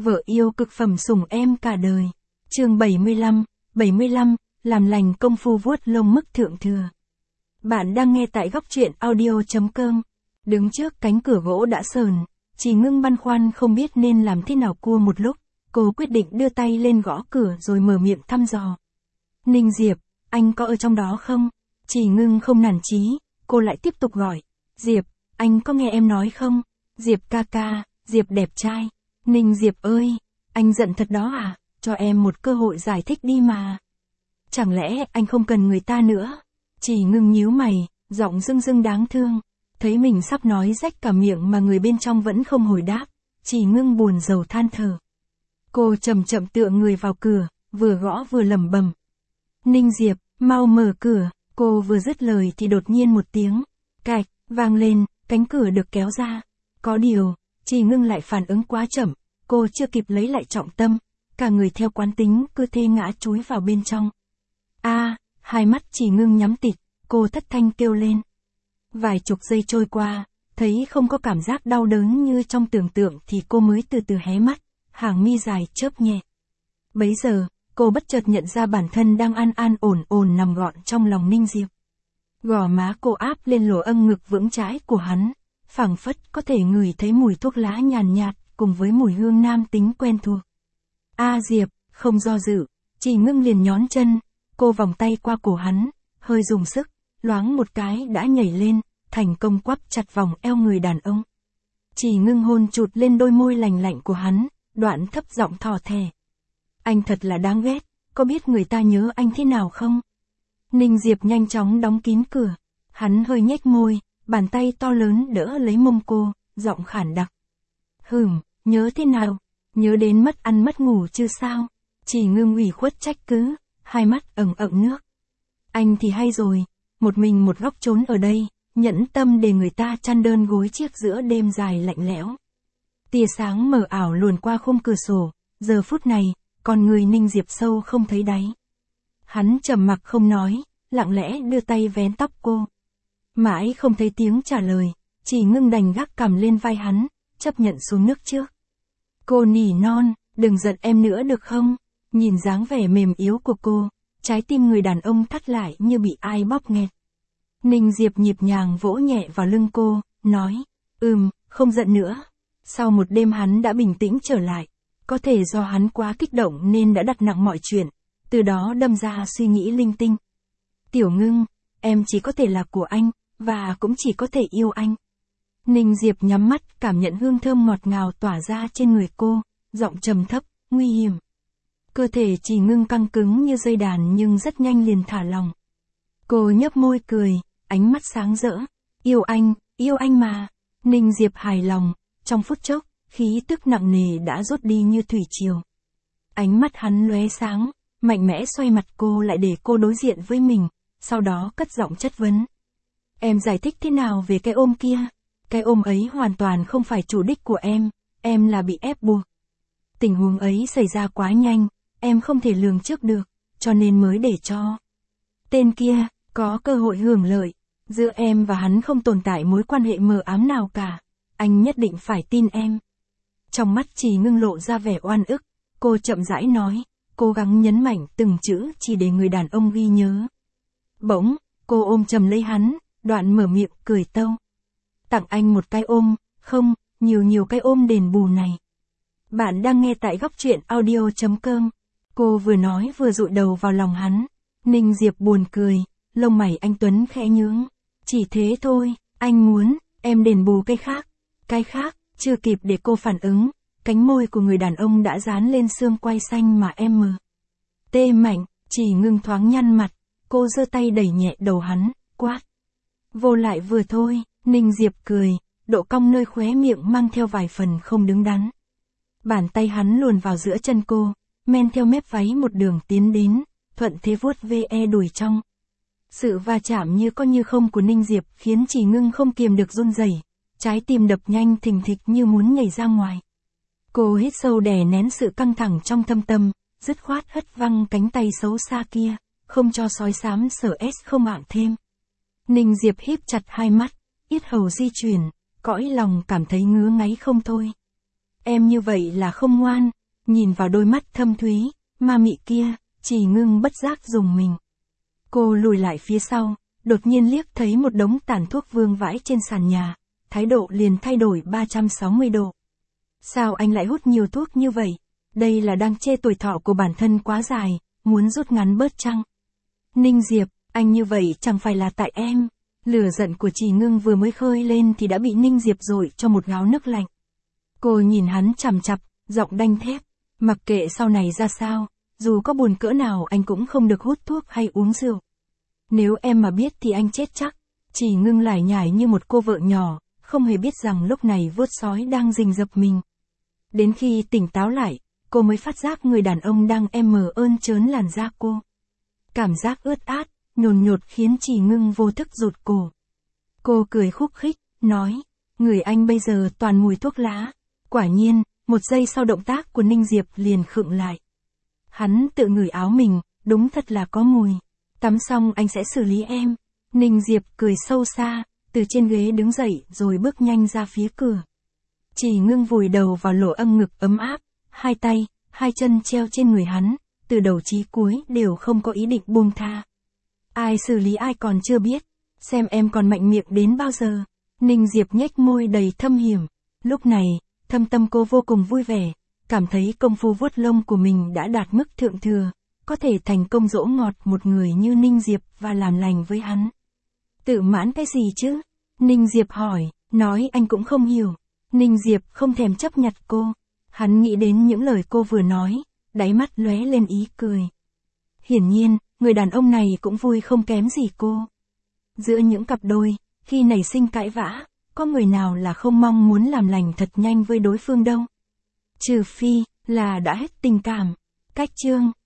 Vợ yêu cực phẩm sủng em cả đời. Chương 75, làm lành công phu vuốt lông mức thượng thừa. Bạn đang nghe tại góc truyện audio.com. Đứng trước cánh cửa gỗ đã sờn, Chỉ Ngưng băn khoăn không biết nên làm thế nào cua một lúc, cô quyết định đưa tay lên gõ cửa rồi mở miệng thăm dò. Ninh Diệp, anh có ở trong đó không? Chỉ Ngưng không nản chí, cô lại tiếp tục gọi. Diệp, anh có nghe em nói không? Diệp ca ca, Diệp đẹp trai. Ninh Diệp ơi, anh giận thật đó à? Cho em một cơ hội giải thích đi mà. Chẳng lẽ anh không cần người ta nữa? Chỉ Ngưng nhíu mày, giọng rưng rưng đáng thương. Thấy mình sắp nói rách cả miệng mà người bên trong vẫn không hồi đáp, Chỉ Ngưng buồn rầu than thở. Cô chậm chậm tựa người vào cửa, vừa gõ vừa lẩm bẩm. Ninh Diệp, mau mở cửa. Cô vừa dứt lời thì đột nhiên một tiếng cạch vang lên, cánh cửa được kéo ra. Có điều, Chỉ Ngưng lại phản ứng quá chậm, cô chưa kịp lấy lại trọng tâm, cả người theo quán tính cứ thế ngã chúi vào bên trong. Hai mắt Chỉ Ngưng nhắm tịt, cô thất thanh kêu lên. Vài chục giây trôi qua, thấy không có cảm giác đau đớn như trong tưởng tượng thì cô mới từ từ hé mắt, hàng mi dài chớp nhẹ. Bấy giờ, cô bất chợt nhận ra bản thân đang an an ổn ổn nằm gọn trong lòng Ninh Diệp. Gò má cô áp lên lỗ âm ngực vững chãi của hắn, phảng phất có thể ngửi thấy mùi thuốc lá nhàn nhạt cùng với mùi hương nam tính quen thuộc. Diệp, không do dự, Chỉ Ngưng liền nhón chân, cô vòng tay qua cổ hắn, hơi dùng sức, loáng một cái đã nhảy lên, thành công quắp chặt vòng eo người đàn ông. Chỉ Ngưng hôn chụt lên đôi môi lành lạnh của hắn, đoạn thấp giọng thò thè. Anh thật là đáng ghét, có biết người ta nhớ anh thế nào không? Ninh Diệp nhanh chóng đóng kín cửa, hắn hơi nhếch môi, bàn tay to lớn đỡ lấy mông cô, giọng khản đặc. Nhớ thế nào? Nhớ đến mất ăn mất ngủ chứ sao? Chỉ Ngưng ủy khuất trách cứ, hai mắt ẩn ẩn nước. Anh thì hay rồi, một mình một góc trốn ở đây, nhẫn tâm để người ta chăn đơn gối chiếc giữa đêm dài lạnh lẽo. Tia sáng mờ ảo luồn qua khung cửa sổ, giờ phút này, con người Ninh Diệp sâu không thấy đáy. Hắn trầm mặc không nói, lặng lẽ đưa tay vén tóc cô. Mãi không thấy tiếng trả lời, Chỉ Ngưng đành gác cằm lên vai hắn, chấp nhận xuống nước trước. Cô nỉ non, đừng giận em nữa được không? Nhìn dáng vẻ mềm yếu của cô, trái tim người đàn ông thắt lại như bị ai bóp nghẹt. Ninh Diệp nhịp nhàng vỗ nhẹ vào lưng cô, nói, không giận nữa. Sau một đêm hắn đã bình tĩnh trở lại, có thể do hắn quá kích động nên đã đặt nặng mọi chuyện, từ đó đâm ra suy nghĩ linh tinh. Tiểu Ngưng, em chỉ có thể là của anh, và cũng chỉ có thể yêu anh. Ninh Diệp nhắm mắt cảm nhận hương thơm ngọt ngào tỏa ra trên người cô, giọng trầm thấp, nguy hiểm. Cơ thể Chỉ Ngưng căng cứng như dây đàn nhưng rất nhanh liền thả lòng. Cô nhếch môi cười, ánh mắt sáng rỡ. Yêu anh mà. Ninh Diệp hài lòng, trong phút chốc, khí tức nặng nề đã rút đi như thủy triều. Ánh mắt hắn lóe sáng, mạnh mẽ xoay mặt cô lại để cô đối diện với mình, sau đó cất giọng chất vấn. Em giải thích thế nào về cái ôm kia? Cái ôm ấy hoàn toàn không phải chủ đích của em là bị ép buộc. Tình huống ấy xảy ra quá nhanh, em không thể lường trước được, cho nên mới để cho tên kia có cơ hội hưởng lợi. Giữa em và hắn không tồn tại mối quan hệ mờ ám nào cả, anh nhất định phải tin em. Trong mắt Chỉ Ngưng lộ ra vẻ oan ức, cô chậm rãi nói, cố gắng nhấn mạnh từng chữ chỉ để người đàn ông ghi nhớ. Bỗng, cô ôm chầm lấy hắn, đoạn mở miệng cười tâu. Tặng anh một cái ôm, không, nhiều cái ôm đền bù này. Bạn đang nghe tại góc truyện audio.com. Cô vừa nói vừa dụi đầu vào lòng hắn. Ninh Diệp buồn cười, lông mày anh tuấn khẽ nhướng. Chỉ thế thôi, anh muốn, em đền bù cái khác. Cái khác, chưa kịp để cô phản ứng, cánh môi của người đàn ông đã dán lên xương quai xanh mà em mờ. Tê mạnh, Chỉ Ngưng thoáng nhăn mặt, cô giơ tay đẩy nhẹ đầu hắn, quát. Vô lại vừa thôi. Ninh Diệp cười, độ cong nơi khóe miệng mang theo vài phần không đứng đắn. Bàn tay hắn luồn vào giữa chân cô, men theo mép váy một đường tiến đến, thuận thế vuốt ve đùi trong. Sự va chạm như có như không của Ninh Diệp khiến Chỉ Ngưng không kiềm được run rẩy, trái tim đập nhanh thình thịch như muốn nhảy ra ngoài. Cô hít sâu đè nén sự căng thẳng trong thâm tâm, dứt khoát hất văng cánh tay xấu xa kia, không cho sói xám sở không ạng thêm. Ninh Diệp híp chặt hai mắt, yết hầu di chuyển, cõi lòng cảm thấy ngứa ngáy không thôi. Em như vậy là không ngoan. Nhìn vào đôi mắt thâm thúy, ma mị kia, Trì Ngưng bất giác rùng mình. Cô lùi lại phía sau, đột nhiên liếc thấy một đống tàn thuốc vương vãi trên sàn nhà, thái độ liền thay đổi 360 độ. Sao anh lại hút nhiều thuốc như vậy? Đây là đang chê tuổi thọ của bản thân quá dài, muốn rút ngắn bớt chăng? Ninh Diệp, anh như vậy chẳng phải là tại em. Lửa giận của Trì Ngưng vừa mới khơi lên thì đã bị Ninh Diệp dội cho một gáo nước lạnh. Cô nhìn hắn chằm chằm, giọng đanh thép. Mặc kệ sau này ra sao, dù có buồn cỡ nào anh cũng không được hút thuốc hay uống rượu. Nếu em mà biết thì anh chết chắc. Trì Ngưng lải nhải như một cô vợ nhỏ, không hề biết rằng lúc này vuốt sói đang rình rập mình. Đến khi tỉnh táo lại, cô mới phát giác người đàn ông đang ơn trớn làn da cô. Cảm giác ướt át, nhồn nhột khiến Trì Ngưng vô thức rụt cổ. Cô cười khúc khích, nói, người anh bây giờ toàn mùi thuốc lá. Quả nhiên, một giây sau động tác của Ninh Diệp liền khựng lại. Hắn tự ngửi áo mình, đúng thật là có mùi. Tắm xong anh sẽ xử lý em. Ninh Diệp cười sâu xa, từ trên ghế đứng dậy rồi bước nhanh ra phía cửa. Trì Ngưng vùi đầu vào lỗ âng ngực ấm áp, hai tay, hai chân treo trên người hắn, từ đầu chí cuối đều không có ý định buông tha. Ai xử lý ai còn chưa biết, xem em còn mạnh miệng đến bao giờ. Ninh Diệp nhếch môi đầy thâm hiểm. Lúc này, thâm tâm cô vô cùng vui vẻ, cảm thấy công phu vuốt lông của mình đã đạt mức thượng thừa, có thể thành công dỗ ngọt một người như Ninh Diệp và làm lành với hắn. Tự mãn cái gì chứ? Ninh Diệp hỏi, nói anh cũng không hiểu. Ninh Diệp không thèm chấp nhặt cô. Hắn nghĩ đến những lời cô vừa nói, đáy mắt lóe lên ý cười. Hiển nhiên, người đàn ông này cũng vui không kém gì cô. Giữa những cặp đôi, khi nảy sinh cãi vã, có người nào là không mong muốn làm lành thật nhanh với đối phương đâu. Trừ phi, là đã hết tình cảm. Cách chương